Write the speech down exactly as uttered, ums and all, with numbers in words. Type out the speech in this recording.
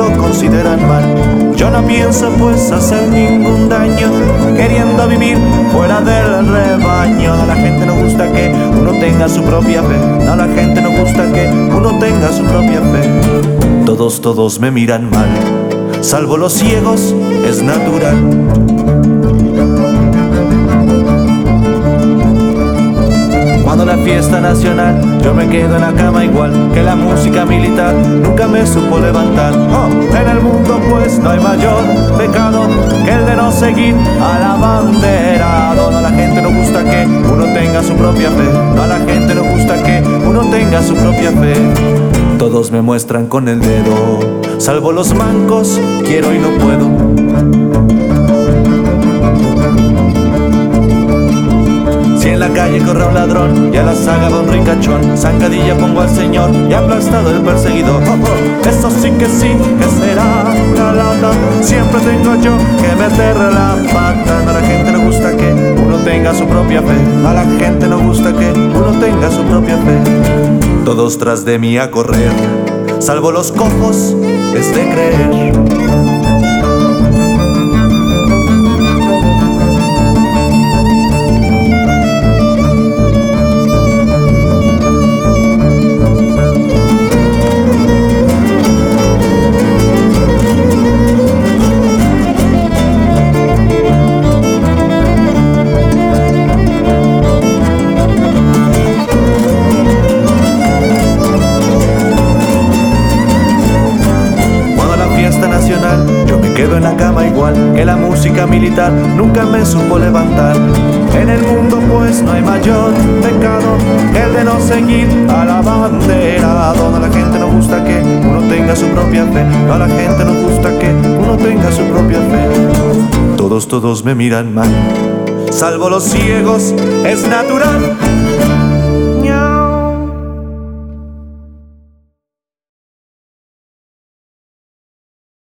lo consideran mal. Yo no pienso pues hacer ningún daño, queriendo vivir fuera del rebaño. A la gente no gusta que uno tenga su propia fe, a la gente no gusta que uno tenga su propia fe. Todos, todos me miran mal, salvo los ciegos, es natural. Cuando la fiesta nacional, yo me quedo en la cama igual que la música militar nunca me supo levantar. Oh, en el mundo pues no hay mayor pecado que el de no seguir a la bandera. No, a la gente no gusta que uno tenga su propia fe, no, a la gente no gusta que uno tenga su propia fe. Todos me muestran con el dedo, salvo los mancos, quiero y no puedo. Si en la calle corre un ladrón y a la saga va un ricachón, zancadilla pongo al señor y aplastado el perseguidor. Oh, oh, eso sí que sí, que será una lata. Siempre tengo yo que meterle la pata. A la gente no gusta que uno tenga su propia fe, a la gente no gusta que uno tenga su propia fe. Todos tras de mí a correr, salvo los cojos, es de creer. Yo me quedo en la cama igual que la música militar nunca me supo levantar. En el mundo pues no hay mayor pecado que el de no seguir a la bandera. Donde a la gente no gusta que uno tenga su propia fe, no, a la gente no gusta que uno tenga su propia fe. Todos, todos me miran mal, salvo los ciegos, es natural.